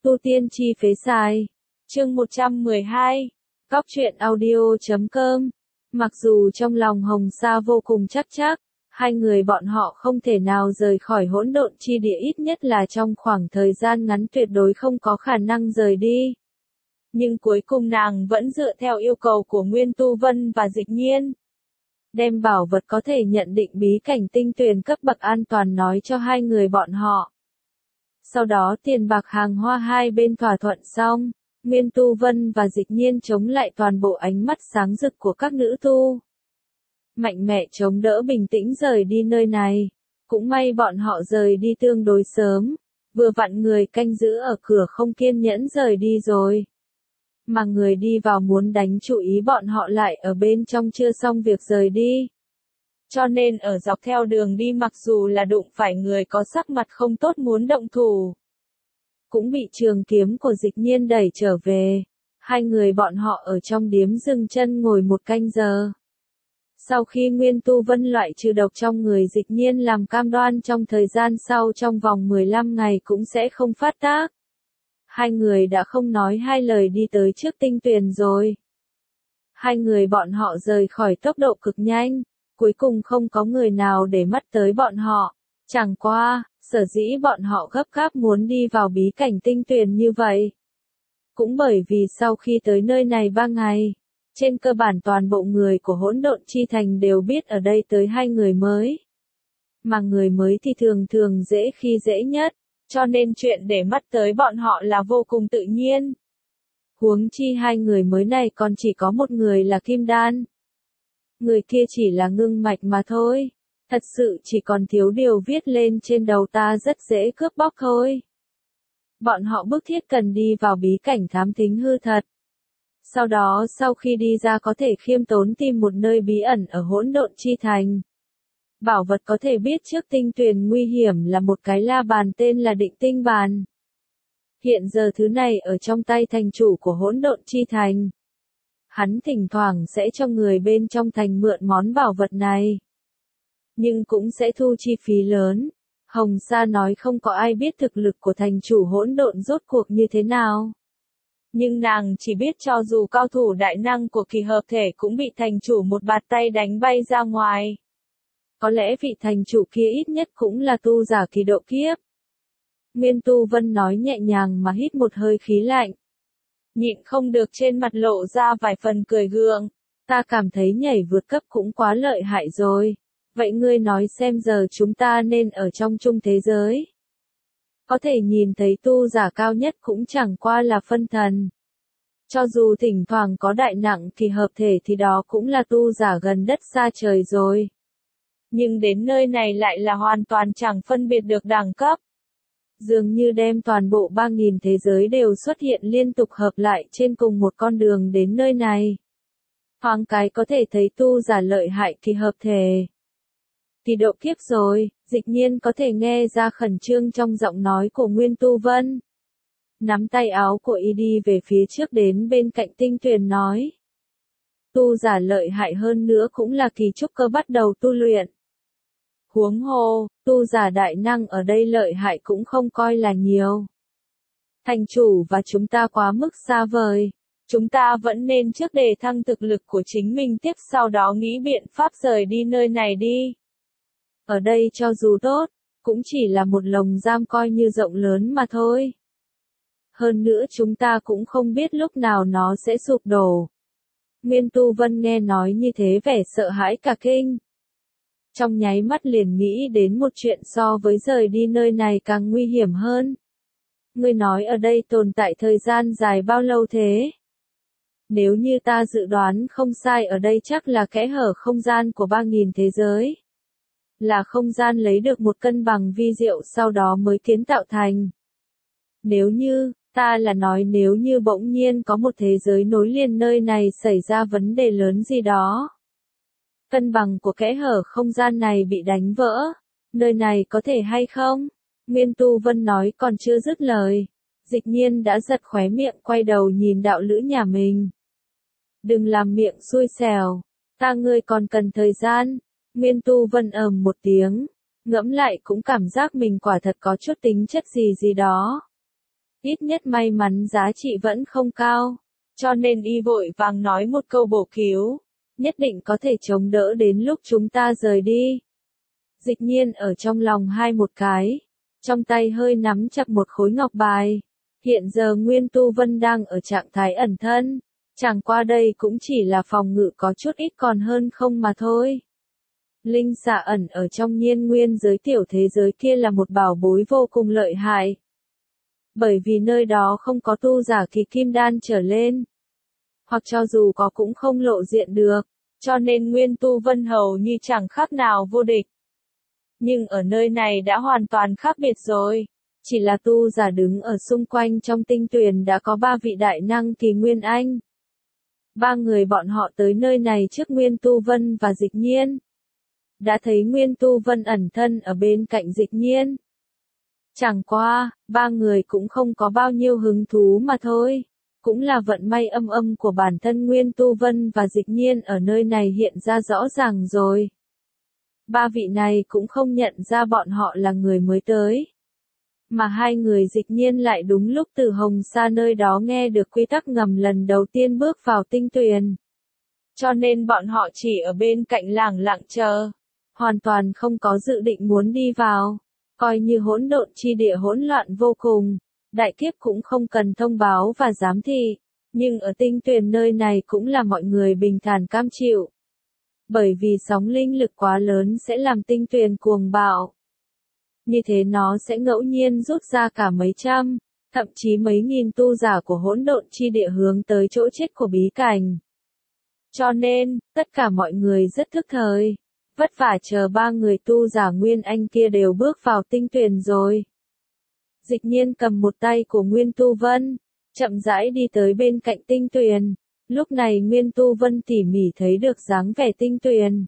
Tu tiên chi phế sai. Chương 112. Cóc truyện audio.com. Mặc dù trong lòng Hồng Sa vô cùng chắc, hai người bọn họ không thể nào rời khỏi hỗn độn chi địa, ít nhất là trong khoảng thời gian ngắn tuyệt đối không có khả năng rời đi. Nhưng cuối cùng nàng vẫn dựa theo yêu cầu của Nguyên Tu Vân và Dịch Nhiên. Đem bảo vật có thể nhận định bí cảnh tinh tuyền cấp bậc an toàn nói cho hai người bọn họ. Sau đó tiền bạc hàng hoa hai bên thỏa thuận xong, Nguyên Tu Vân và Dịch Nhiên chống lại toàn bộ ánh mắt sáng rực của các nữ tu. Mạnh mẽ chống đỡ bình tĩnh rời đi nơi này. Cũng may bọn họ rời đi tương đối sớm, vừa vặn người canh giữ ở cửa không kiên nhẫn rời đi rồi. Mà người đi vào muốn đánh chú ý bọn họ lại ở bên trong chưa xong việc rời đi. Cho nên ở dọc theo đường đi mặc dù là đụng phải người có sắc mặt không tốt muốn động thủ, cũng bị trường kiếm của Dịch Nhiên đẩy trở về. Hai người bọn họ ở trong điếm dừng chân ngồi một canh giờ. Sau khi Nguyên Tu Vân loại trừ độc trong người Dịch Nhiên làm cam đoan trong thời gian sau trong vòng 15 ngày cũng sẽ không phát tác. Hai người đã không nói hai lời đi tới trước tinh tuyền rồi. Hai người bọn họ rời khỏi tốc độ cực nhanh, cuối cùng không có người nào để mắt tới bọn họ. Chẳng qua, sở dĩ bọn họ gấp gáp muốn đi vào bí cảnh tinh tuyền như vậy. Cũng bởi vì sau khi tới nơi này 3 ngày, trên cơ bản toàn bộ người của hỗn độn chi thành đều biết ở đây tới hai người mới. Mà người mới thì thường dễ khi dễ nhất, cho nên chuyện để mắt tới bọn họ là vô cùng tự nhiên. Huống chi hai người mới này còn chỉ có một người là Kim Đan. Người kia chỉ là ngưng mạch mà thôi. Thật sự chỉ còn thiếu điều viết lên trên đầu ta rất dễ cướp bóc thôi. Bọn họ bức thiết cần đi vào bí cảnh thám thính hư thật. Sau đó sau khi đi ra có thể khiêm tốn tìm một nơi bí ẩn ở hỗn độn chi thành. Bảo vật có thể biết trước tinh tuyền nguy hiểm là một cái la bàn tên là Định Tinh Bàn. Hiện giờ thứ này ở trong tay thành chủ của hỗn độn chi thành. Hắn thỉnh thoảng sẽ cho người bên trong thành mượn món bảo vật này. Nhưng cũng sẽ thu chi phí lớn. Hồng Sa nói không có ai biết thực lực của thành chủ hỗn độn rốt cuộc như thế nào. Nhưng nàng chỉ biết cho dù cao thủ đại năng của kỳ hợp thể cũng bị thành chủ một bạt tay đánh bay ra ngoài. Có lẽ vị thành chủ kia ít nhất cũng là tu giả kỳ độ kiếp. Nguyên Tu Vân nói nhẹ nhàng mà hít một hơi khí lạnh. Nhịn không được trên mặt lộ ra vài phần cười gượng. Ta cảm thấy nhảy vượt cấp cũng quá lợi hại rồi. Vậy ngươi nói xem giờ chúng ta nên ở trong chung thế giới. Có thể nhìn thấy tu giả cao nhất cũng chẳng qua là phân thần. Cho dù thỉnh thoảng có đại nặng kỳ hợp thể thì đó cũng là tu giả gần đất xa trời rồi. Nhưng đến nơi này lại là hoàn toàn chẳng phân biệt được đẳng cấp. Dường như đem toàn bộ 3.000 thế giới đều xuất hiện liên tục hợp lại trên cùng một con đường đến nơi này. Thoáng cái có thể thấy tu giả lợi hại kỳ hợp thể. Kỳ độ kiếp rồi, Dịch Nhiên có thể nghe ra khẩn trương trong giọng nói của Nguyên Tu Vân. Nắm tay áo của y đi về phía trước đến bên cạnh tinh tuyền nói. Tu giả lợi hại hơn nữa cũng là kỳ trúc cơ bắt đầu tu luyện. Huống hồ, tu giả đại năng ở đây lợi hại cũng không coi là nhiều. Thành chủ và chúng ta quá mức xa vời. Chúng ta vẫn nên trước đề thăng thực lực của chính mình tiếp sau đó nghĩ biện pháp rời đi nơi này đi. Ở đây cho dù tốt, cũng chỉ là một lồng giam coi như rộng lớn mà thôi. Hơn nữa chúng ta cũng không biết lúc nào nó sẽ sụp đổ. Nguyên Tu Vân nghe nói như thế vẻ sợ hãi cả kinh. Trong nháy mắt liền nghĩ đến một chuyện so với rời đi nơi này càng nguy hiểm hơn. Ngươi nói ở đây tồn tại thời gian dài bao lâu thế? Nếu như ta dự đoán không sai ở đây chắc là kẽ hở không gian của 3.000 thế giới. Là không gian lấy được một cân bằng vi diệu sau đó mới kiến tạo thành. Nếu như, ta là nói nếu như bỗng nhiên có một thế giới nối liền nơi này xảy ra vấn đề lớn gì đó. Cân bằng của kẽ hở không gian này bị đánh vỡ. Nơi này có thể hay không? Nguyên Tu Vân nói còn chưa dứt lời. Dịch Nhiên đã giật khóe miệng quay đầu nhìn đạo lữ nhà mình. Đừng làm miệng xui xẻo. Ta ngươi còn cần thời gian. Nguyên Tu Vân một tiếng. Ngẫm lại cũng cảm giác mình quả thật có chút tính chất gì đó. ít nhất may mắn giá trị vẫn không cao, cho nên y vội vàng nói một câu bổ cứu, nhất định có thể chống đỡ đến lúc chúng ta rời đi. Dịch nhiên ở trong lòng hai một cái, trong tay hơi nắm chặt một khối ngọc bài. Hiện giờ Nguyên Tu Vân đang ở trạng thái ẩn thân, chẳng qua đây cũng chỉ là phòng ngự có chút ít còn hơn không mà thôi. Linh xà ẩn ở trong nhiên nguyên giới tiểu thế giới kia là một bảo bối vô cùng lợi hại. Bởi vì nơi đó không có tu giả kỳ kim đan trở lên. Hoặc cho dù có cũng không lộ diện được, cho nên Nguyên Tu Vân hầu như chẳng khác nào vô địch. Nhưng ở nơi này đã hoàn toàn khác biệt rồi. Chỉ là tu giả đứng ở xung quanh trong tinh tuyền đã có 3 vị đại năng kỳ Nguyên Anh. 3 người bọn họ tới nơi này trước Nguyên Tu Vân và Dịch Nhiên. Đã thấy Nguyên Tu Vân ẩn thân ở bên cạnh Dịch Nhiên. Chẳng qua, 3 người cũng không có bao nhiêu hứng thú mà thôi. Cũng là vận may âm âm của bản thân Nguyên Tu Vân và Dịch Nhiên ở nơi này hiện ra rõ ràng rồi. 3 vị này cũng không nhận ra bọn họ là người mới tới. Mà 2 người Dịch Nhiên lại đúng lúc từ Hồng Sa nơi đó nghe được quy tắc ngầm lần đầu tiên bước vào tinh tuyền. Cho nên bọn họ chỉ ở bên cạnh lẳng lặng chờ. Hoàn toàn không có dự định muốn đi vào. Coi như hỗn độn chi địa hỗn loạn vô cùng. Đại kiếp cũng không cần thông báo và giám thị. Nhưng ở tinh tuyền nơi này cũng là mọi người bình thản cam chịu. Bởi vì sóng linh lực quá lớn sẽ làm tinh tuyền cuồng bạo. Như thế nó sẽ ngẫu nhiên rút ra cả mấy trăm, thậm chí mấy nghìn tu giả của hỗn độn chi địa hướng tới chỗ chết của bí cảnh. Cho nên, tất cả mọi người rất thức thời, vất vả chờ 3 người tu giả Nguyên Anh kia đều bước vào tinh tuyền rồi. Dịch Nhiên cầm một tay của Nguyên Tu Vân, chậm rãi đi tới bên cạnh tinh tuyền. Lúc này Nguyên Tu Vân tỉ mỉ thấy được dáng vẻ tinh tuyền.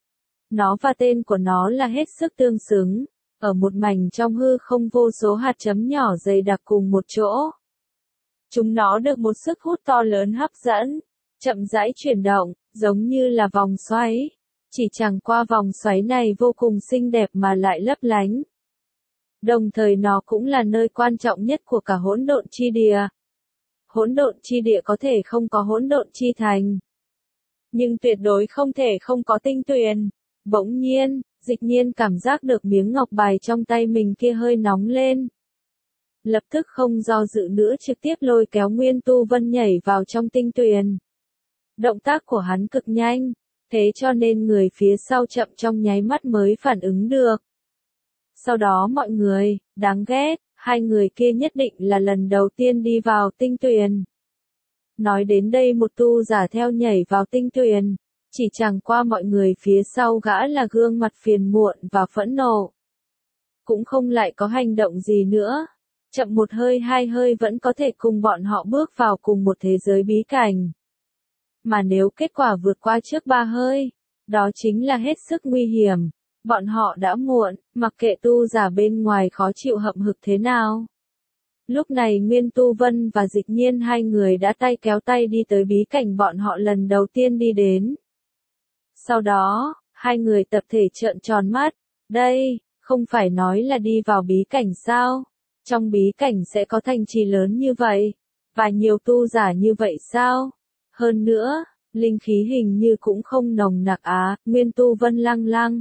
Nó và tên của nó là hết sức tương xứng. Ở một mảnh trong hư không vô số hạt chấm nhỏ dày đặc cùng một chỗ. Chúng nó được một sức hút to lớn hấp dẫn, chậm rãi chuyển động, giống như là vòng xoáy. Chỉ chẳng qua vòng xoáy này vô cùng xinh đẹp mà lại lấp lánh. Đồng thời nó cũng là nơi quan trọng nhất của cả hỗn độn chi địa. Hỗn độn chi địa có thể không có hỗn độn chi thành. Nhưng tuyệt đối không thể không có tinh tuyền. Bỗng nhiên, Dịch Nhiên cảm giác được miếng ngọc bài trong tay mình kia hơi nóng lên. Lập tức không do dự nữa trực tiếp lôi kéo Nguyên Tu Vân nhảy vào trong tinh tuyền. Động tác của hắn cực nhanh, thế cho nên người phía sau chậm trong nháy mắt mới phản ứng được. Sau đó mọi người, đáng ghét, 2 người kia nhất định là lần đầu tiên đi vào tinh tuyền. Nói đến đây một tu giả theo nhảy vào tinh tuyền. Chỉ chẳng qua mọi người phía sau gã là gương mặt phiền muộn và phẫn nộ. Cũng không lại có hành động gì nữa. Chậm một hơi 2 hơi vẫn có thể cùng bọn họ bước vào cùng một thế giới bí cảnh. Mà nếu kết quả vượt qua trước 3 hơi, đó chính là hết sức nguy hiểm. Bọn họ đã muộn, mặc kệ tu giả bên ngoài khó chịu hậm hực thế nào. Lúc này Nguyên Tu Vân và Dịch Nhiên 2 người đã tay kéo tay đi tới bí cảnh bọn họ lần đầu tiên đi đến. Sau đó, 2 người tập thể trợn tròn mắt. Đây, không phải nói là đi vào bí cảnh sao? Trong bí cảnh sẽ có thành trì lớn như vậy, và nhiều tu giả như vậy sao? Hơn nữa, linh khí hình như cũng không nồng nặc á, Nguyên Tu Vân lăng lăng.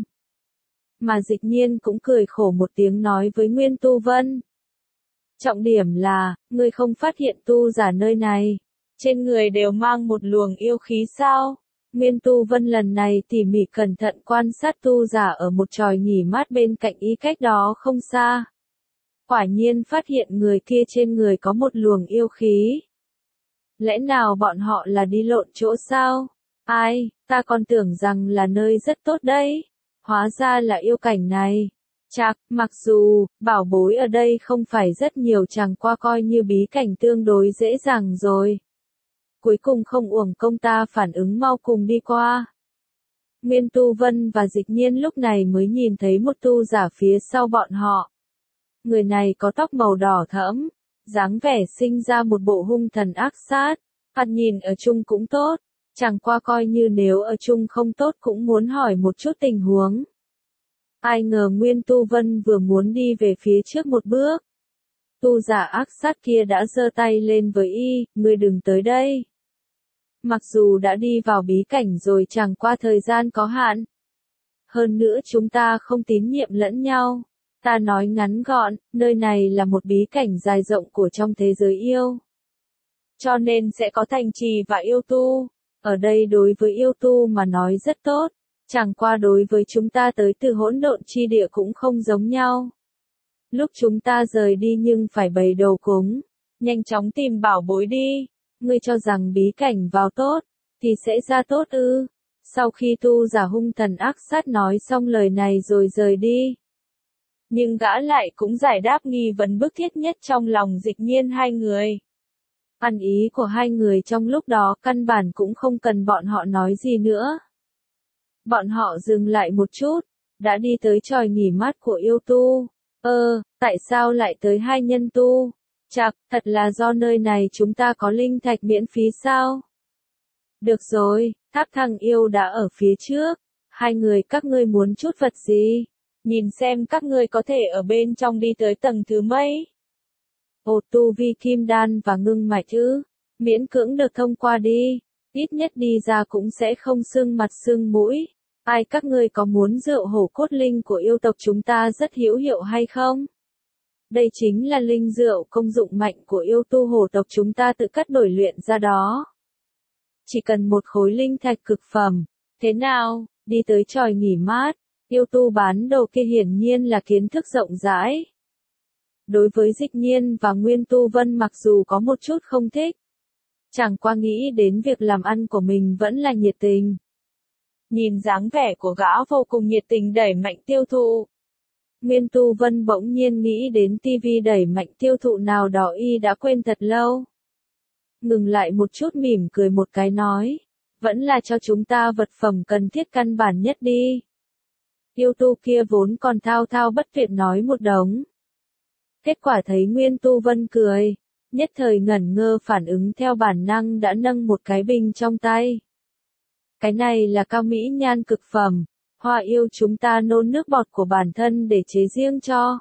Mà Dịch Nhiên cũng cười khổ một tiếng nói với Nguyên Tu Vân. Trọng điểm là, ngươi không phát hiện tu giả nơi này. Trên người đều mang một luồng yêu khí sao? Nguyên Tu Vân lần này tỉ mỉ cẩn thận quan sát tu giả ở một chòi nghỉ mát bên cạnh y cách đó không xa. Quả nhiên phát hiện người kia trên người có một luồng yêu khí. Lẽ nào bọn họ là đi lộn chỗ sao? Ai, ta còn tưởng rằng là nơi rất tốt đấy. Hóa ra là yêu cảnh này. Chạc, mặc dù, bảo bối ở đây không phải rất nhiều chẳng qua coi như bí cảnh tương đối dễ dàng rồi. Cuối cùng không uổng công ta phản ứng mau cùng đi qua. Nguyên Tu Vân và Dịch Nhiên lúc này mới nhìn thấy một tu giả phía sau bọn họ. Người này có tóc màu đỏ thẫm, dáng vẻ sinh ra một bộ hung thần ác sát, thoạt nhìn ở chung cũng tốt, chẳng qua coi như nếu ở chung không tốt cũng muốn hỏi một chút tình huống. Ai ngờ Nguyên Tu Vân vừa muốn đi về phía trước một bước. Tu giả ác sát kia đã giơ tay lên với y, ngươi đừng tới đây. Mặc dù đã đi vào bí cảnh rồi chẳng qua thời gian có hạn. Hơn nữa chúng ta không tín nhiệm lẫn nhau. Ta nói ngắn gọn, nơi này là một bí cảnh dài rộng của trong thế giới yêu. Cho nên sẽ có thành trì và yêu tu. Ở đây đối với yêu tu mà nói rất tốt. Chẳng qua đối với chúng ta tới từ hỗn độn chi địa cũng không giống nhau. Lúc chúng ta rời đi nhưng phải bày đầu cúng. Nhanh chóng tìm bảo bối đi. Ngươi cho rằng bí cảnh vào tốt, thì sẽ ra tốt ư. Sau khi tu giả hung thần ác sát nói xong lời này rồi rời đi. Nhưng gã lại cũng giải đáp nghi vấn bức thiết nhất trong lòng Dịch Nhiên hai người. Ăn ý của hai người trong lúc đó căn bản cũng không cần bọn họ nói gì nữa. Bọn họ dừng lại một chút, đã đi tới chòi nghỉ mát của yêu tu. Tại sao lại tới hai nhân tu? Chạc, thật là do nơi này chúng ta có linh thạch miễn phí sao? Được rồi, tháp thằng yêu đã ở phía trước. Hai người các ngươi muốn chút vật gì? Nhìn xem các ngươi có thể ở bên trong đi tới tầng thứ mấy. Tu vi kim đan và ngưng mạch ư? Miễn cưỡng được thông qua đi. Ít nhất đi ra cũng sẽ không sưng mặt sưng mũi. Ai các ngươi có muốn rượu hổ cốt linh của yêu tộc chúng ta rất hữu hiệu hay không? Đây chính là linh rượu công dụng mạnh của yêu tu hổ tộc chúng ta tự cắt đổi luyện ra đó. Chỉ cần một khối linh thạch cực phẩm. Thế nào, đi tới chòi nghỉ mát, yêu tu bán đồ kia hiển nhiên là kiến thức rộng rãi. Đối với Dịch Nhiên và Nguyên Tu Vân mặc dù có một chút không thích. Chẳng qua nghĩ đến việc làm ăn của mình vẫn là nhiệt tình. Nhìn dáng vẻ của gã vô cùng nhiệt tình đẩy mạnh tiêu thụ. Nguyên Tu Vân bỗng nhiên nghĩ đến tivi đẩy mạnh tiêu thụ nào đó y đã quên thật lâu. Ngừng lại một chút mỉm cười một cái nói. Vẫn là cho chúng ta vật phẩm cần thiết căn bản nhất đi. Yêu tu kia vốn còn thao thao bất tuyệt nói một đống. Kết quả thấy Nguyên Tu Vân cười. Nhất thời ngẩn ngơ phản ứng theo bản năng đã nâng một cái bình trong tay. Cái này là cao mỹ nhan cực phẩm. Hoa yêu chúng ta nôn nước bọt của bản thân để chế riêng cho.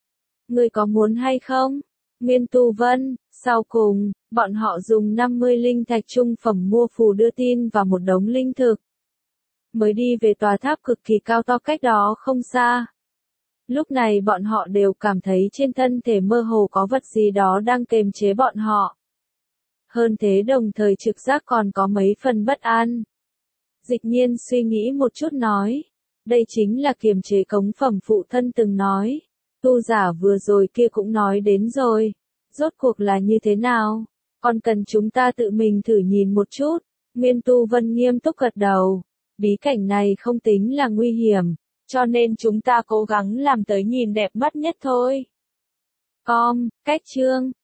Ngươi có muốn hay không? Nguyên Tu Vân, sau cùng, bọn họ dùng 50 linh thạch trung phẩm mua phù đưa tin và một đống linh thực. Mới đi về tòa tháp cực kỳ cao to cách đó không xa. Lúc này bọn họ đều cảm thấy trên thân thể mơ hồ có vật gì đó đang kềm chế bọn họ. Hơn thế đồng thời trực giác còn có mấy phần bất an. Dịch Nhiên suy nghĩ một chút nói. Đây chính là kiềm chế cống phẩm phụ thân từng nói. Tu giả vừa rồi kia cũng nói đến rồi. Rốt cuộc là như thế nào? Còn cần chúng ta tự mình thử nhìn một chút. Nguyên Tu Vân nghiêm túc gật đầu. Bí cảnh này không tính là nguy hiểm. Cho nên chúng ta cố gắng làm tới nhìn đẹp mắt nhất thôi. Cách chương